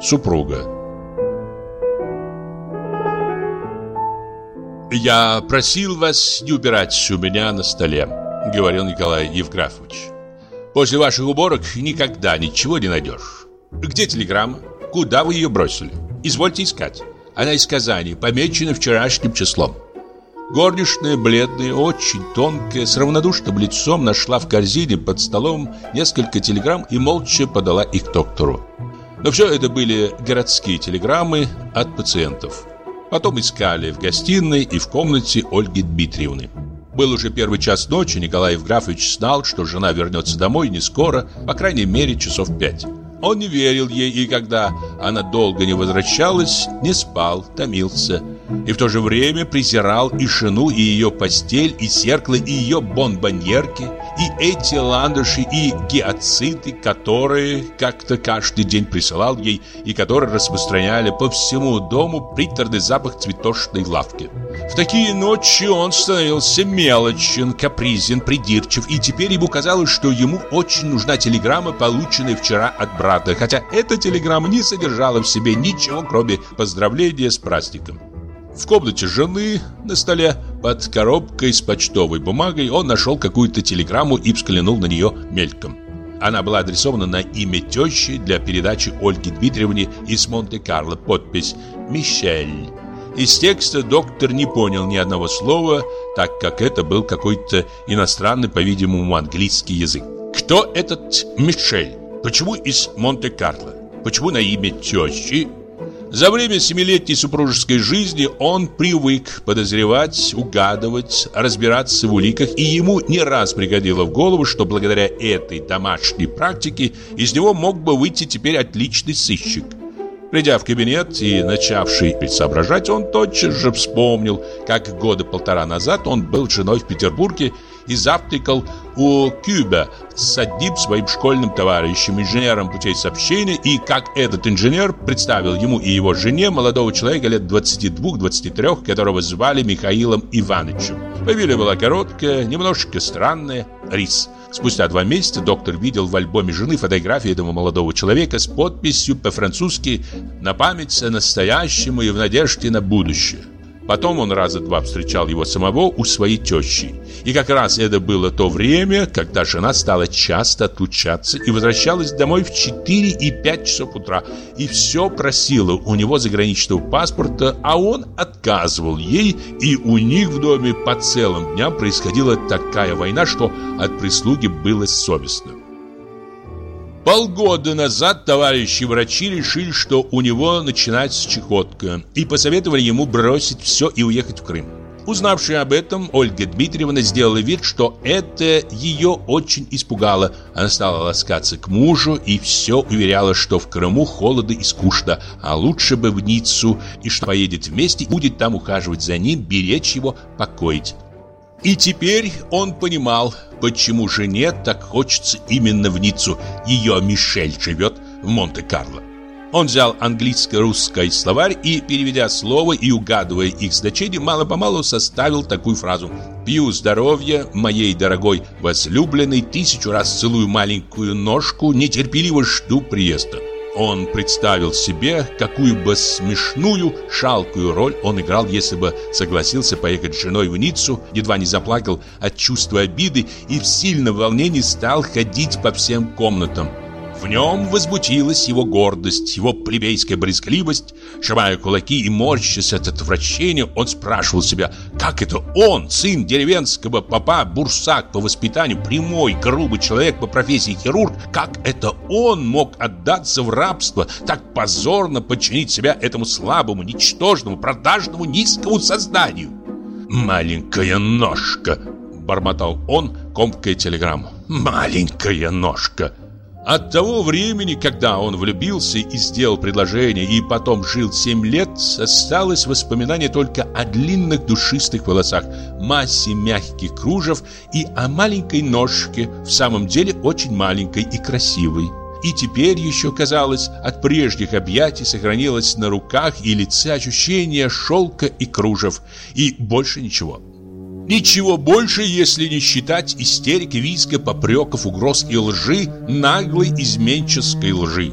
супруга. «Я просил вас не убирать у меня на столе», — говорил Николай Евграфович. «После ваших уборок никогда ничего не найдешь. Где телеграмма? Куда вы ее бросили? Извольте искать. Она из Казани, помечена вчерашним числом». Горничная, бледная, очень тонкая, с равнодушным лицом, нашла в корзине под столом несколько телеграмм и молча подала их доктору. Но все это были городские телеграммы от пациентов. Потом искали в гостиной и в комнате Ольги Дмитриевны. Был уже 1 час ночи, Николай Евграфович знал, что жена вернется домой не скоро, по крайней мере, часов 5. Он не верил ей, и когда она долго не возвращалась, не спал, томился. И в то же время презирал и жену, и ее постель, и зеркало, и ее бонбоньерки, и эти ландыши, и гиацинты, которые как-то каждый день присылал ей, и которые распространяли по всему дому приторный запах цветочной лавки. В такие ночи он становился мелочен, капризен, придирчив, и теперь ему казалось, что ему очень нужна телеграмма, полученная вчера от брата, хотя эта телеграмма не содержала в себе ничего, кроме поздравления с праздником. В комнате жены на столе под коробкой с почтовой бумагой он нашел какую-то телеграмму и взглянул на нее мельком. Она была адресована на имя тещи для передачи Ольге Дмитриевне из Монте-Карло. Подпись «Мишель». Из текста доктор не понял ни одного слова, так как это был какой-то иностранный, по-видимому, английский язык. Кто этот Мишель? Почему из Монте-Карло? Почему на имя тещи? За время 7-летней супружеской жизни он привык подозревать, угадывать, разбираться в уликах, и ему не раз приходило в голову, что благодаря этой домашней практике из него мог бы выйти теперь отличный сыщик. Придя в кабинет и начавший соображать, он тотчас же вспомнил, как 1.5 года назад он был с женой в Петербурге и завтракал у Кюба с одним своим школьным товарищем, инженером путей сообщения, и как этот инженер представил ему и его жене молодого человека лет 22-23, которого звали Михаилом Ивановичем. Фамилия была короткая, немножко странная – Рис. Спустя 2 месяца доктор видел в альбоме жены фотографии этого молодого человека с подписью по-французски «На память о настоящем и в надежде на будущее». Потом он раза 2 встречал его самого у своей тещи. И как раз это было то время, когда жена стала часто отлучаться и возвращалась домой в 4 и 5 часов утра. И все просила у него заграничного паспорта, а он отказывал ей. И у них в доме по целым дням происходила такая война, что от прислуги было совестно. Полгода назад товарищи врачи решили, что у него начинается чехотка, и посоветовали ему бросить все и уехать в Крым. Узнавшая об этом, Ольга Дмитриевна сделала вид, что это ее очень испугало. Она стала ласкаться к мужу и все уверяла, что в Крыму холодно и скучно, а лучше бы в Ниццу, и что поедет вместе и будет там ухаживать за ним, беречь его, покоить. И теперь он понимал, почему жене так хочется именно в Ниццу. Ее Мишель живет в Монте-Карло. Он взял английско-русский словарь и, переведя слово и угадывая их значение, мало-помалу составил такую фразу: «Пью здоровья моей дорогой возлюбленной, 1000 раз целую маленькую ножку, нетерпеливо жду приезда». Он представил себе, какую бы смешную, шалкую роль он играл, если бы согласился поехать с женой в Ниццу, едва не заплакал от чувства обиды и в сильном волнении стал ходить по всем комнатам. В нем возбудилась его гордость, его плебейская брезгливость. Сжимая кулаки и морщась от отвращения, он спрашивал себя, как это он, сын деревенского попа, бурсак по воспитанию, прямой, грубый человек по профессии хирург, как это он мог отдаться в рабство, так позорно подчинить себя этому слабому, ничтожному, продажному, низкому созданию. «Маленькая ножка», — бормотал он, комкая телеграмму. «Маленькая ножка». От того времени, когда он влюбился и сделал предложение, и потом жил 7 лет, осталось воспоминание только о длинных душистых волосах, массе мягких кружев и о маленькой ножке, в самом деле очень маленькой и красивой. И теперь еще, казалось, от прежних объятий сохранилось на руках и лице ощущение шелка и кружев, и больше ничего. Ничего больше, если не считать истерики, визга, попреков, угроз и лжи, наглой изменческой лжи.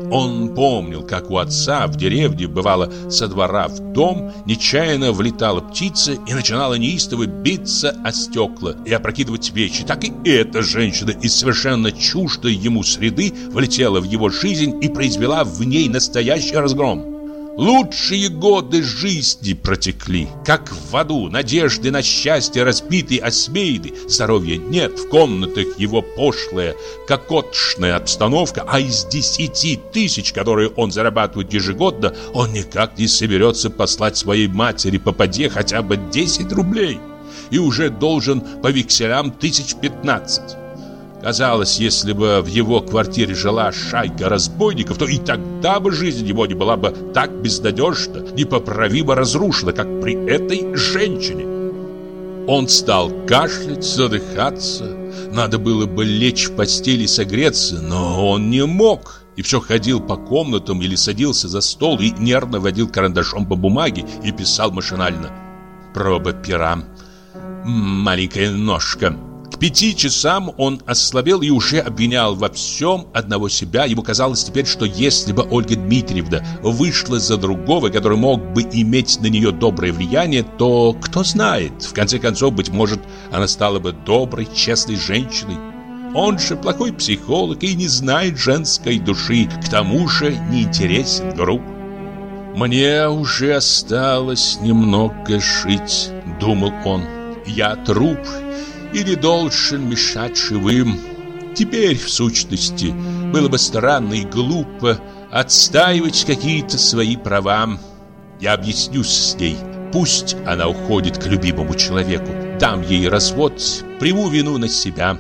Он помнил, как у отца в деревне, бывало, со двора в дом нечаянно влетала птица и начинала неистово биться о стекла и опрокидывать вещи. Так и эта женщина из совершенно чуждой ему среды влетела в его жизнь и произвела в ней настоящий разгром. Лучшие годы жизни протекли, как в аду, надежды на счастье разбиты, осмеяны, здоровья нет, в комнатах его пошлая, кокотшная обстановка, а из 10 тысяч, которые он зарабатывает ежегодно, он никак не соберется послать своей матери попадье хотя бы 10 рублей и уже должен по векселям 15 000. Казалось, если бы в его квартире жила шайка разбойников, то и тогда бы жизнь его не была бы так безнадежна, непоправимо разрушена, как при этой женщине. Он стал кашлять, задыхаться. Надо было бы лечь в постели и согреться, но он не мог. И все ходил по комнатам или садился за стол и нервно водил карандашом по бумаге и писал машинально. Проба пера. Маленькая ножка. К 5 часам он ослабел и уже обвинял во всем одного себя. Ему казалось теперь, что если бы Ольга Дмитриевна вышла за другого, который мог бы иметь на нее доброе влияние, то, кто знает, в конце концов, быть может, она стала бы доброй, честной женщиной. Он же плохой психолог и не знает женской души, к тому же не интересен, груб. «Мне уже осталось немного жить», — думал он. «Я труп и не должен мешать живым. Теперь, в сущности, было бы странно и глупо отстаивать какие-то свои права. Я объяснюсь с ней. Пусть она уходит к любимому человеку. Дам ей развод, приму вину на себя».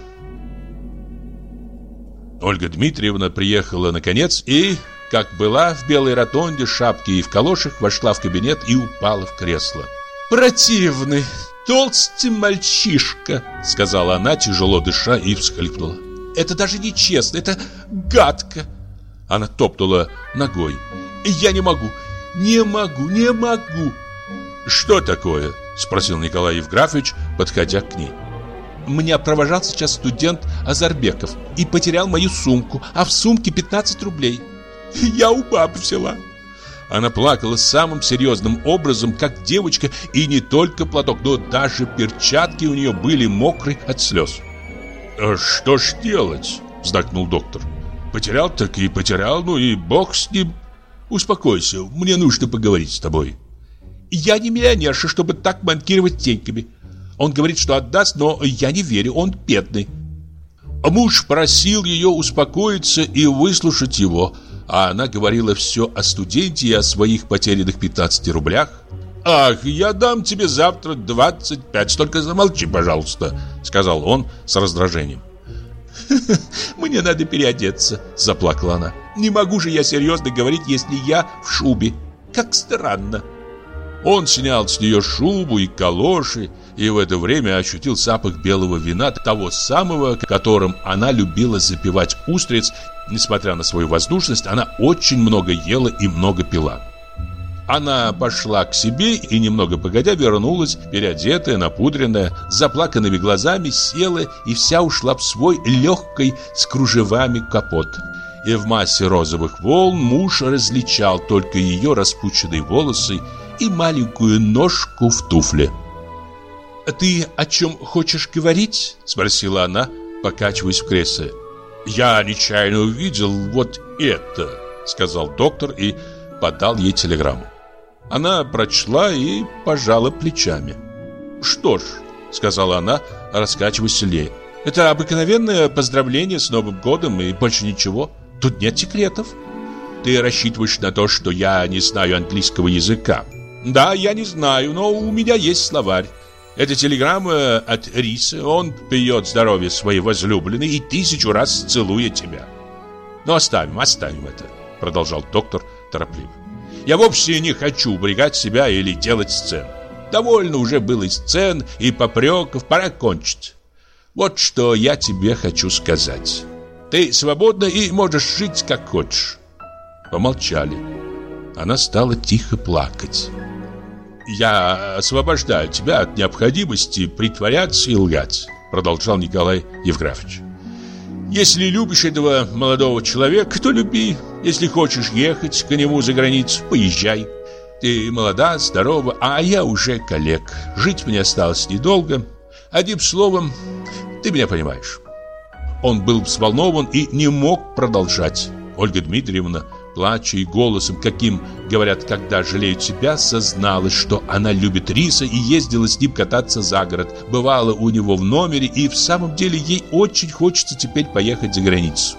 Ольга Дмитриевна приехала наконец и, как была в белой ротонде, шапке и в калошах, вошла в кабинет и упала в кресло. «Противный, толстый мальчишка», — сказала она, тяжело дыша, и всхлипнула. «Это даже не честно, это гадко». Она топнула ногой. «Я не могу, не могу». «Что такое?» — спросил Николай Евграфович, подходя к ней. «Меня провожал сейчас студент Азарбеков и потерял мою сумку, а в сумке 15 рублей. Я у бабы взяла». Она плакала самым серьезным образом, как девочка, и не только платок, но даже перчатки у нее были мокрые от слез. «Что ж делать?» — вздохнул доктор. «Потерял так и потерял, ну и бог с ним. Успокойся, мне нужно поговорить с тобой». «Я не миллионерша, чтобы так манкировать деньгами. Он говорит, что отдаст, но я не верю, он бедный». Муж просил ее успокоиться и выслушать его, а она говорила все о студенте и о своих потерянных 15 рублях. «Ах, я дам тебе завтра 25, только замолчи, пожалуйста», — сказал он с раздражением. «Мне надо переодеться», — заплакала она. «Не могу же я серьезно говорить, если я в шубе. Как странно». Он снял с нее шубу и калоши, и в это время ощутил запах белого вина, того самого, которым она любила запивать устриц. Несмотря на свою воздушность, она очень много ела и много пила. Она пошла к себе и немного погодя вернулась, переодетая, напудренная, с заплаканными глазами, села и вся ушла в свой легкий с кружевами капот. И в массе розовых волн муж различал только ее распущенные волосы и маленькую ножку в туфле. «Ты о чем хочешь говорить?» — спросила она, покачиваясь в кресле. «Я нечаянно увидел вот это», — сказал доктор и подал ей телеграмму. Она прочла и пожала плечами. «Что ж», — сказала она, раскачиваясь сильнее, — «это обыкновенное поздравление с Новым годом и больше ничего. Тут нет секретов. Ты рассчитываешь на то, что я не знаю английского языка?» «Да, я не знаю, но у меня есть словарь. Это телеграмма от Риса. Он пьет здоровье своей возлюбленной и 1000 раз целует тебя». «Но оставим это», — продолжал доктор торопливо. «Я вовсе не хочу упрягать себя или делать сцен. Довольно уже было и сцен, и попреков, пора кончить. Вот что я тебе хочу сказать. Ты свободна и можешь жить как хочешь». Помолчали. Она стала тихо плакать. «Я освобождаю тебя от необходимости притворяться и лгать», — продолжал Николай Евграфович. «Если любишь этого молодого человека, то люби. Если хочешь ехать к нему за границу, поезжай. Ты молода, здорова, а я уже калек. Жить мне осталось недолго. Одним словом, ты меня понимаешь». Он был взволнован и не мог продолжать. Ольга Дмитриевна, плача и голосом, каким говорят, когда жалеют себя, созналась, что она любит Риса и ездила с ним кататься за город, бывала у него в номере, и в самом деле ей очень хочется теперь поехать за границу.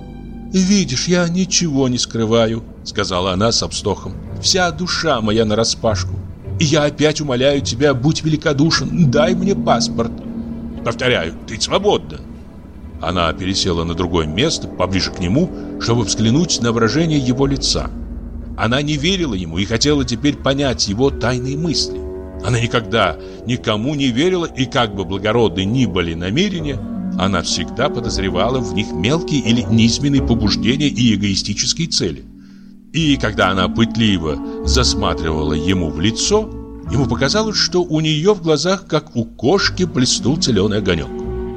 «Видишь, я ничего не скрываю», — сказала она со вздохом. «Вся душа моя нараспашку. И я опять умоляю тебя, будь великодушен, дай мне паспорт». «Повторяю, ты свободна». Она пересела на другое место, поближе к нему, чтобы взглянуть на выражение его лица. Она не верила ему и хотела теперь понять его тайные мысли. Она никогда никому не верила, и как бы благородны ни были намерения, она всегда подозревала в них мелкие или низменные побуждения и эгоистические цели. И когда она пытливо засматривала ему в лицо, ему показалось, что у нее в глазах, как у кошки, блеснул зеленый огонек.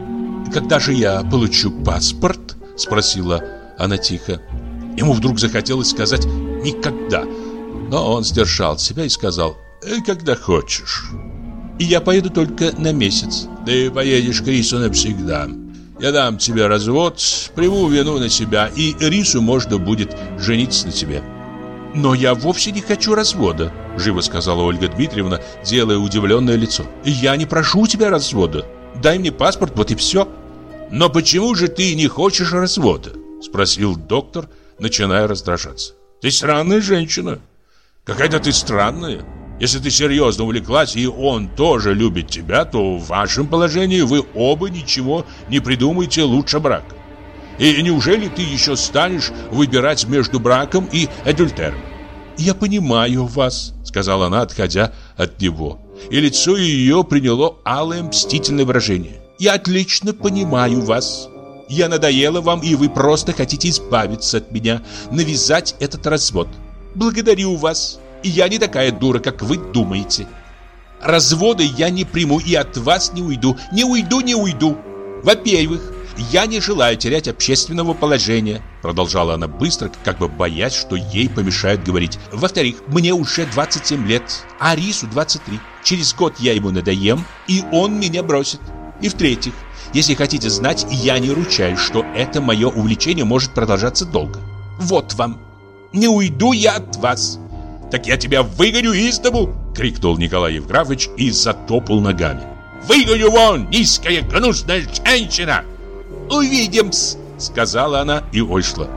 «Когда же я получу паспорт?» — спросила она тихо. Ему вдруг захотелось сказать «никогда», но он сдержал себя и сказал «когда хочешь». «И я поеду только на месяц». «Ты поедешь к Рису навсегда. Я дам тебе развод, приму вину на себя, и Рису можно будет жениться на тебе». «Но я вовсе не хочу развода», — живо сказала Ольга Дмитриевна, делая удивленное лицо. «Я не прошу у тебя развода. Дай мне паспорт, вот и все». «Но почему же ты не хочешь развода?» — спросил доктор, начиная раздражаться. «Ты странная женщина. Какая-то ты странная. Если ты серьезно увлеклась, и он тоже любит тебя, то в вашем положении вы оба ничего не придумаете лучше брака. И неужели ты еще станешь выбирать между браком и адюльтером?» «Я понимаю вас», — сказала она, отходя от него. И лицо ее приняло алое мстительное выражение. «Я отлично понимаю вас. Я надоела вам, и вы просто хотите избавиться от меня, навязать этот развод. Благодарю вас. И я не такая дура, как вы думаете. Развода я не приму и от вас не уйду. Не уйду. Во-первых, я не желаю терять общественного положения», продолжала она быстро, как бы боясь, что ей помешают говорить. «Во-вторых, мне уже 27 лет, а Рису 23. Через год я ему надоем, и он меня бросит. И в-третьих, если хотите знать, я не ручаюсь, что это мое увлечение может продолжаться долго. Вот вам. Не уйду я от вас». «Так я тебя выгоню из дому!» — крикнул Николай Евграфович и затопал ногами. «Выгоню вон, низкая, гнусная женщина!» «Увидимся!» — сказала она и вышла.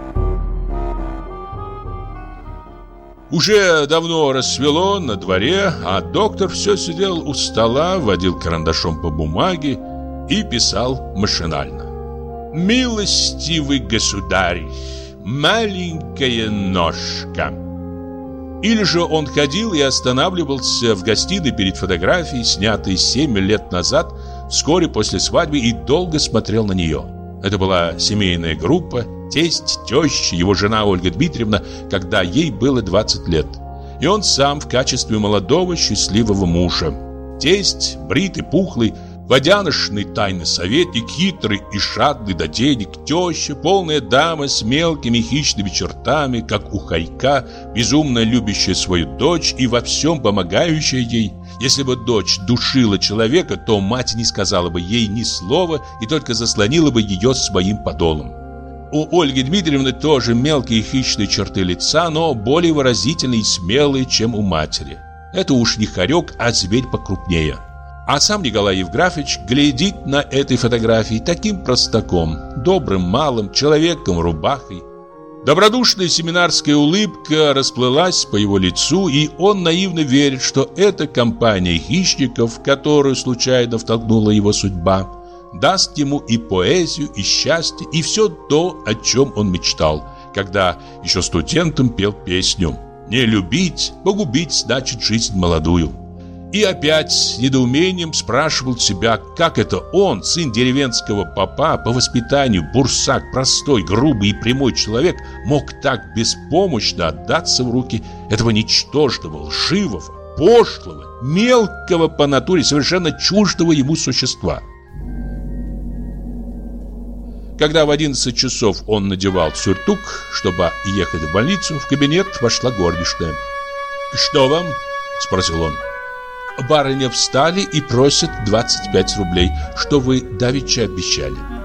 Уже давно рассвело на дворе, а доктор все сидел у стола, водил карандашом по бумаге и писал машинально. «Милостивый государь, маленькая ножка». Или же он ходил и останавливался в гостиной перед фотографией, снятой 7 лет назад, вскоре после свадьбы, и долго смотрел на нее. Это была семейная группа: тесть, теща, его жена Ольга Дмитриевна, когда ей было 20 лет, и он сам в качестве молодого счастливого мужа. Тесть, бритый, пухлый, водяношный тайный советник, хитрый и жадный до денег. Теща, полная дама с мелкими хищными чертами, как у хорька, безумно любящая свою дочь и во всем помогающая ей. Если бы дочь душила человека, то мать не сказала бы ей ни слова и только заслонила бы ее своим подолом. У Ольги Дмитриевны тоже мелкие хищные черты лица, но более выразительные и смелые, чем у матери. Это уж не хорек, а зверь покрупнее. А сам Николай Евграфович глядит на этой фотографии таким простаком, добрым малым человеком, рубахой. Добродушная семинарская улыбка расплылась по его лицу, и он наивно верит, что эта компания хищников, в которую случайно втолкнула его судьба, даст ему и поэзию, и счастье, и все то, о чем он мечтал, когда еще студентом пел песню «Не любить, погубить значит жизнь молодую». И опять с недоумением спрашивал себя, как это он, сын деревенского попа, по воспитанию бурсак, простой, грубый и прямой человек, мог так беспомощно отдаться в руки этого ничтожного, лживого, пошлого, мелкого по натуре, совершенно чуждого ему существа. Когда в 11 часов он надевал сюртук, чтобы ехать в больницу, в кабинет вошла горничная. «Что вам?» – спросил он. «Барыня встали и просят 25 рублей, что вы давеча обещали».